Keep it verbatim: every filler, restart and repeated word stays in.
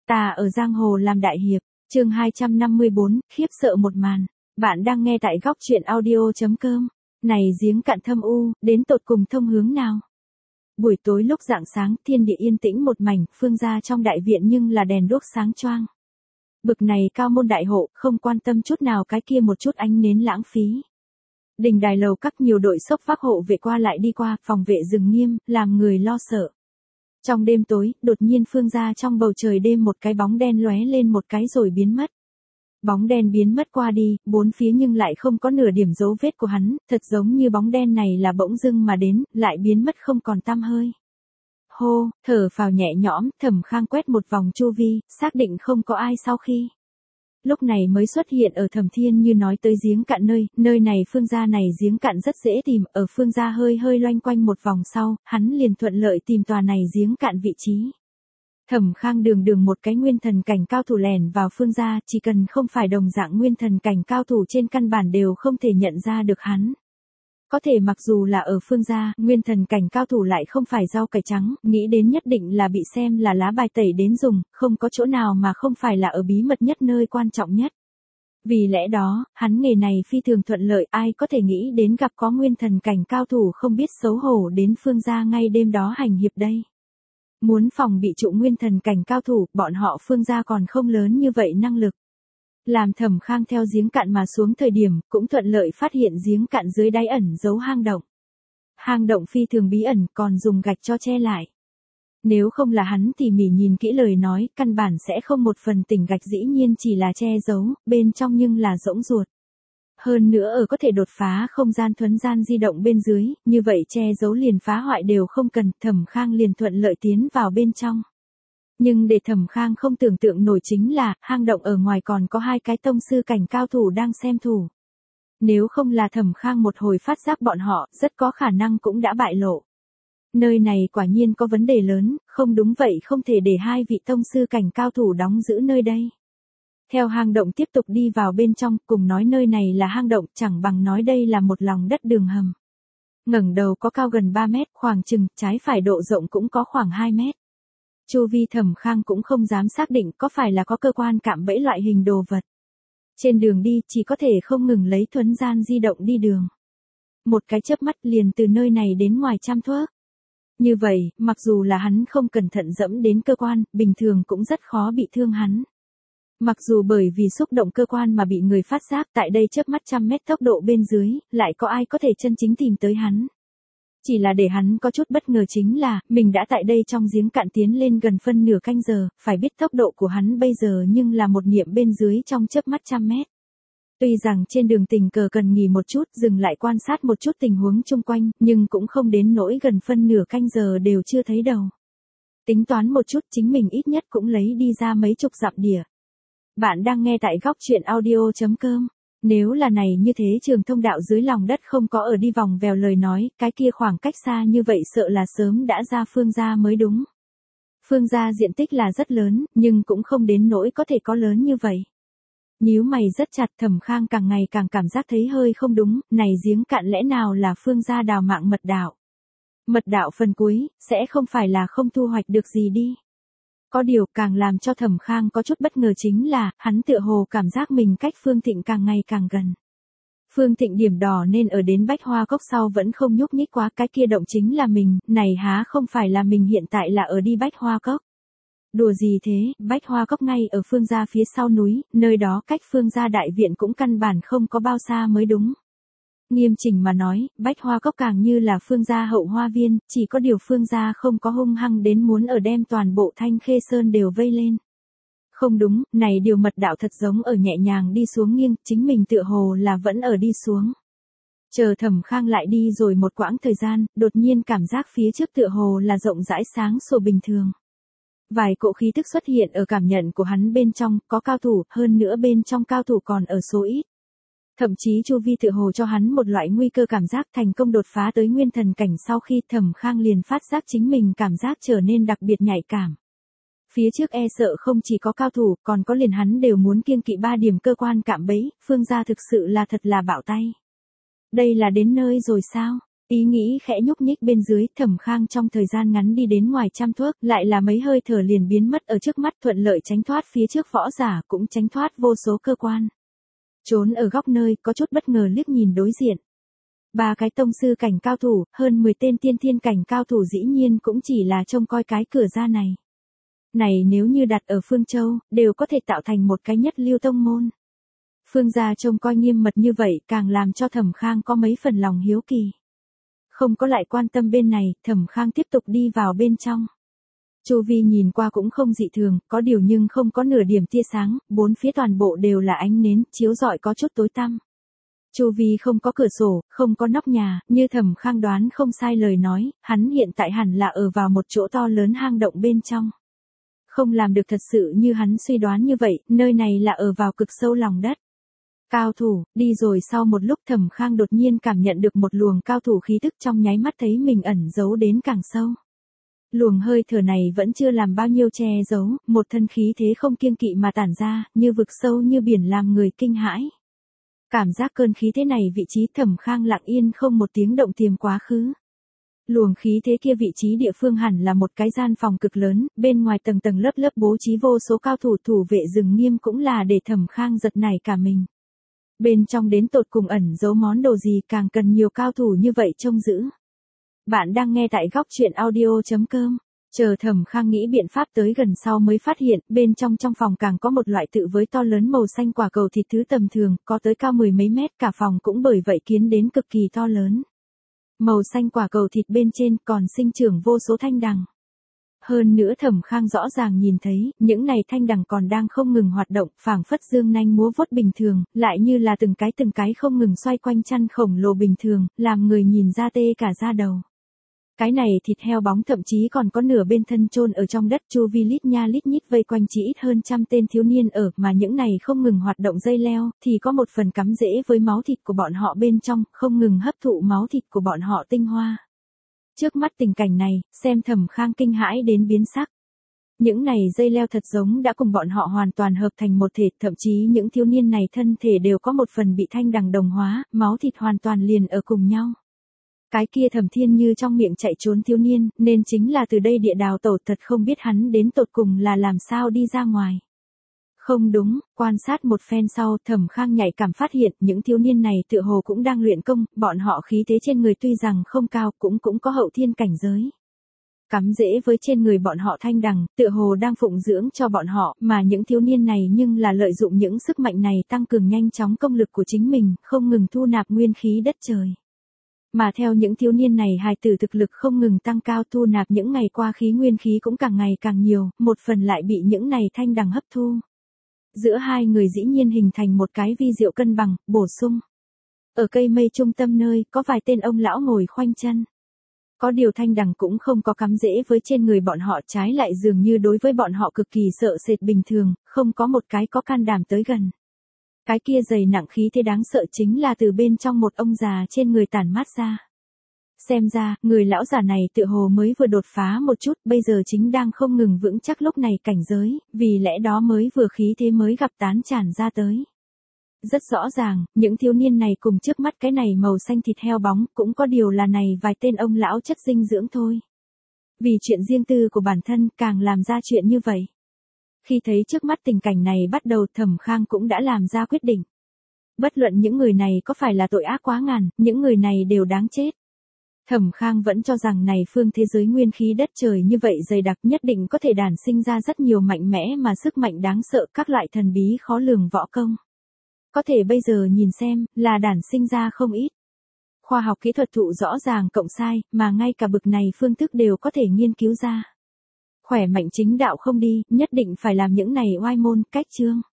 Ta ở giang hồ làm đại hiệp, chương hai trăm năm mươi bốn, khiếp sợ một màn. Bạn đang nghe tại góc truyện audio chấm com. Này giếng cạn thâm u, đến tột cùng thông hướng nào? Buổi tối lúc rạng sáng, thiên địa yên tĩnh một mảnh, phương gia trong đại viện nhưng là đèn đuốc sáng choang. Bực này cao môn đại hộ, không quan tâm chút nào cái kia một chút ánh nến lãng phí. Đình đài lầu các nhiều đội sốc vác hộ vệ qua lại đi qua, phòng vệ rừng nghiêm, làm người lo sợ. Trong đêm tối, đột nhiên phương gia trong bầu trời đêm một cái bóng đen lóe lên một cái rồi biến mất. Bóng đen biến mất qua đi, bốn phía nhưng lại không có nửa điểm dấu vết của hắn, thật giống như bóng đen này là bỗng dưng mà đến, lại biến mất không còn tăm hơi. Hô, thở phào nhẹ nhõm, Thẩm Khang quét một vòng chu vi, xác định không có ai sau khi. Lúc này mới xuất hiện ở Thẩm Thiên Như nói tới giếng cạn nơi, nơi này phương gia này giếng cạn rất dễ tìm, ở phương gia hơi hơi loanh quanh một vòng sau, hắn liền thuận lợi tìm tòa này giếng cạn vị trí. Thẩm Khang đường đường một cái nguyên thần cảnh cao thủ lẻn vào phương gia, chỉ cần không phải đồng dạng nguyên thần cảnh cao thủ trên căn bản đều không thể nhận ra được hắn. Có thể mặc dù là ở phương gia, nguyên thần cảnh cao thủ lại không phải rau cải trắng, nghĩ đến nhất định là bị xem là lá bài tẩy đến dùng, không có chỗ nào mà không phải là ở bí mật nhất nơi quan trọng nhất. Vì lẽ đó, hắn nghề này phi thường thuận lợi, ai có thể nghĩ đến gặp có nguyên thần cảnh cao thủ không biết xấu hổ đến phương gia ngay đêm đó hành hiệp đây. Muốn phòng bị trụ nguyên thần cảnh cao thủ, bọn họ phương gia còn không lớn như vậy năng lực. Làm Thẩm Khang theo giếng cạn mà xuống thời điểm, cũng thuận lợi phát hiện giếng cạn dưới đáy ẩn giấu hang động. Hang động phi thường bí ẩn, còn dùng gạch cho che lại. Nếu không là hắn tỉ mỉ nhìn kỹ lời nói, căn bản sẽ không một phần tỉnh gạch dĩ nhiên chỉ là che giấu, bên trong nhưng là rỗng ruột. Hơn nữa ở có thể đột phá không gian thuấn gian di động bên dưới, như vậy che giấu liền phá hoại đều không cần, Thẩm Khang liền thuận lợi tiến vào bên trong. Nhưng để Thẩm Khang không tưởng tượng nổi chính là, hang động ở ngoài còn có hai cái tông sư cảnh cao thủ đang xem thủ. Nếu không là Thẩm Khang một hồi phát giác bọn họ, rất có khả năng cũng đã bại lộ. Nơi này quả nhiên có vấn đề lớn, không đúng vậy không thể để hai vị tông sư cảnh cao thủ đóng giữ nơi đây. Theo hang động tiếp tục đi vào bên trong, cùng nói nơi này là hang động, chẳng bằng nói đây là một lòng đất đường hầm. Ngẩng đầu có cao gần ba mét, khoảng chừng, trái phải độ rộng cũng có khoảng hai mét. Chu vi Thẩm Khang cũng không dám xác định có phải là có cơ quan cạm bẫy loại hình đồ vật. Trên đường đi, chỉ có thể không ngừng lấy thuấn gian di động đi đường. Một cái chớp mắt liền từ nơi này đến ngoài trăm thước. Như vậy, mặc dù là hắn không cẩn thận dẫm đến cơ quan, bình thường cũng rất khó bị thương hắn. Mặc dù bởi vì xúc động cơ quan mà bị người phát giác tại đây chớp mắt trăm mét tốc độ bên dưới, lại có ai có thể chân chính tìm tới hắn. Chỉ là để hắn có chút bất ngờ chính là, mình đã tại đây trong giếng cạn tiến lên gần phân nửa canh giờ, phải biết tốc độ của hắn bây giờ nhưng là một niệm bên dưới trong chớp mắt trăm mét. Tuy rằng trên đường tình cờ cần nghỉ một chút, dừng lại quan sát một chút tình huống chung quanh, nhưng cũng không đến nỗi gần phân nửa canh giờ đều chưa thấy đầu. Tính toán một chút chính mình ít nhất cũng lấy đi ra mấy chục dặm địa. Bạn đang nghe tại góc truyện audio chấm com. Nếu là này như thế trường thông đạo dưới lòng đất không có ở đi vòng vèo lời nói, cái kia khoảng cách xa như vậy sợ là sớm đã ra phương gia mới đúng. Phương gia diện tích là rất lớn, nhưng cũng không đến nỗi có thể có lớn như vậy. Nhíu mày rất chặt, Thẩm Khang càng ngày càng cảm giác thấy hơi không đúng, này giếng cạn lẽ nào là phương gia đào mạng mật đạo. Mật đạo phần cuối, sẽ không phải là không thu hoạch được gì đi. Có điều càng làm cho Thẩm Khang có chút bất ngờ chính là, hắn tựa hồ cảm giác mình cách Phương Thịnh càng ngày càng gần. Phương Thịnh điểm đỏ nên ở đến Bách Hoa Cốc sau vẫn không nhúc nhích quá, cái kia động chính là mình, này há không phải là mình hiện tại là ở đi Bách Hoa Cốc. Đùa gì thế, Bách Hoa Cốc ngay ở phương gia phía sau núi, nơi đó cách phương gia đại viện cũng căn bản không có bao xa mới đúng. Nghiêm chỉnh mà nói, Bách Hoa Cốc càng như là phương gia hậu hoa viên, chỉ có điều phương gia không có hung hăng đến muốn ở đem toàn bộ Thanh Khê Sơn đều vây lên. Không đúng, này điều mật đạo thật giống ở nhẹ nhàng đi xuống nghiêng, chính mình tựa hồ là vẫn ở đi xuống. Chờ Thẩm Khang lại đi rồi một quãng thời gian, đột nhiên cảm giác phía trước tựa hồ là rộng rãi sáng sủa bình thường. Vài cỗ khí tức xuất hiện ở cảm nhận của hắn bên trong, có cao thủ, hơn nữa bên trong cao thủ còn ở số ít. Thậm chí chu vi tựa hồ cho hắn một loại nguy cơ cảm giác thành công đột phá tới nguyên thần cảnh sau khi Thẩm Khang liền phát giác chính mình cảm giác trở nên đặc biệt nhạy cảm. Phía trước e sợ không chỉ có cao thủ, còn có liền hắn đều muốn kiêng kỵ ba điểm cơ quan cạm bẫy, phương gia thực sự là thật là bạo tay. Đây là đến nơi rồi sao? Ý nghĩ khẽ nhúc nhích bên dưới, Thẩm Khang trong thời gian ngắn đi đến ngoài trăm thước, lại là mấy hơi thở liền biến mất ở trước mắt, thuận lợi tránh thoát phía trước võ giả, cũng tránh thoát vô số cơ quan. Trốn ở góc nơi, có chút bất ngờ liếc nhìn đối diện. Ba cái tông sư cảnh cao thủ, hơn mười tên tiên thiên cảnh cao thủ dĩ nhiên cũng chỉ là trông coi cái cửa ra này. Này nếu như đặt ở Phương Châu, đều có thể tạo thành một cái nhất lưu tông môn. Phương gia trông coi nghiêm mật như vậy, càng làm cho Thẩm Khang có mấy phần lòng hiếu kỳ. Không có lại quan tâm bên này, Thẩm Khang tiếp tục đi vào bên trong. Chu vi nhìn qua cũng không dị thường, có điều nhưng không có nửa điểm tia sáng, bốn phía toàn bộ đều là ánh nến, chiếu rọi có chút tối tăm. Chu vi không có cửa sổ, không có nóc nhà, như Thẩm Khang đoán không sai lời nói, hắn hiện tại hẳn là ở vào một chỗ to lớn hang động bên trong. Không làm được thật sự như hắn suy đoán như vậy, nơi này là ở vào cực sâu lòng đất. Cao thủ, đi rồi sau một lúc Thẩm Khang đột nhiên cảm nhận được một luồng cao thủ khí tức, trong nháy mắt thấy mình ẩn giấu đến càng sâu. Luồng hơi thở này vẫn chưa làm bao nhiêu che giấu, một thân khí thế không kiêng kỵ mà tản ra, như vực sâu như biển làm người kinh hãi. Cảm giác cơn khí thế này vị trí Thẩm Khang lặng yên không một tiếng động tiềm quá khứ. Luồng khí thế kia vị trí địa phương hẳn là một cái gian phòng cực lớn, bên ngoài tầng tầng lớp lớp bố trí vô số cao thủ thủ vệ rừng nghiêm cũng là để Thẩm Khang giật nảy cả mình. Bên trong đến tột cùng ẩn giấu món đồ gì càng cần nhiều cao thủ như vậy trông giữ. Bạn đang nghe tại góc truyện audio chấm com. Chờ Thẩm Khang nghĩ biện pháp tới gần sau mới phát hiện, bên trong trong phòng càng có một loại tự với to lớn màu xanh quả cầu thịt thứ tầm thường, có tới cao mười mấy mét, cả phòng cũng bởi vậy kiến đến cực kỳ to lớn. Màu xanh quả cầu thịt bên trên còn sinh trưởng vô số thanh đằng. Hơn nữa Thẩm Khang rõ ràng nhìn thấy, những này thanh đằng còn đang không ngừng hoạt động, phảng phất dương nanh múa vuốt bình thường, lại như là từng cái từng cái không ngừng xoay quanh chăn khổng lồ bình thường, làm người nhìn ra tê cả da đầu. Cái này thịt heo bóng thậm chí còn có nửa bên thân chôn ở trong đất, chu vi lít nha lít nhít vây quanh chỉ ít hơn trăm tên thiếu niên ở, mà những này không ngừng hoạt động dây leo, thì có một phần cắm rễ với máu thịt của bọn họ bên trong, không ngừng hấp thụ máu thịt của bọn họ tinh hoa. Trước mắt tình cảnh này, xem Thẩm Khang kinh hãi đến biến sắc. Những này dây leo thật giống đã cùng bọn họ hoàn toàn hợp thành một thể, thậm chí những thiếu niên này thân thể đều có một phần bị thanh đằng đồng hóa, máu thịt hoàn toàn liền ở cùng nhau. Cái kia Thẩm Thiên Như trong miệng chạy trốn thiếu niên, nên chính là từ đây địa đào tẩu, thật không biết hắn đến tột cùng là làm sao đi ra ngoài. Không đúng, quan sát một phen sau, Thẩm Khang nhạy cảm phát hiện những thiếu niên này tựa hồ cũng đang luyện công, bọn họ khí thế trên người tuy rằng không cao, cũng cũng có hậu thiên cảnh giới. Cắm rễ với trên người bọn họ thanh đằng, tựa hồ đang phụng dưỡng cho bọn họ, mà những thiếu niên này nhưng là lợi dụng những sức mạnh này tăng cường nhanh chóng công lực của chính mình, không ngừng thu nạp nguyên khí đất trời. Mà theo những thiếu niên này hài tử thực lực không ngừng tăng cao, thu nạp những ngày qua khí nguyên khí cũng càng ngày càng nhiều, một phần lại bị những này thanh đằng hấp thu. Giữa hai người dĩ nhiên hình thành một cái vi diệu cân bằng, bổ sung. Ở cây mây trung tâm nơi, có vài tên ông lão ngồi khoanh chân. Có điều thanh đằng cũng không có cắm rễ với trên người bọn họ, trái lại dường như đối với bọn họ cực kỳ sợ sệt bình thường, không có một cái có can đảm tới gần. Cái kia dày nặng khí thế đáng sợ chính là từ bên trong một ông già trên người tản mát ra. Xem ra, người lão già này tựa hồ mới vừa đột phá một chút, bây giờ chính đang không ngừng vững chắc lúc này cảnh giới, vì lẽ đó mới vừa khí thế mới gặp tán tràn ra tới. Rất rõ ràng, những thiếu niên này cùng trước mắt cái này màu xanh thịt heo bóng, cũng có điều là này vài tên ông lão chất dinh dưỡng thôi. Vì chuyện riêng tư của bản thân càng làm ra chuyện như vậy. Khi thấy trước mắt tình cảnh này bắt đầu, Thẩm Khang cũng đã làm ra quyết định. Bất luận những người này có phải là tội ác quá ngàn, những người này đều đáng chết. Thẩm Khang vẫn cho rằng này phương thế giới nguyên khí đất trời như vậy dày đặc nhất định có thể đản sinh ra rất nhiều mạnh mẽ mà sức mạnh đáng sợ, các loại thần bí khó lường võ công. Có thể bây giờ nhìn xem, là đản sinh ra không ít. Khoa học kỹ thuật thụ rõ ràng cộng sai, mà ngay cả bực này phương thức đều có thể nghiên cứu ra. Khỏe mạnh chính đạo không đi, nhất định phải làm những này oai môn, cách chương.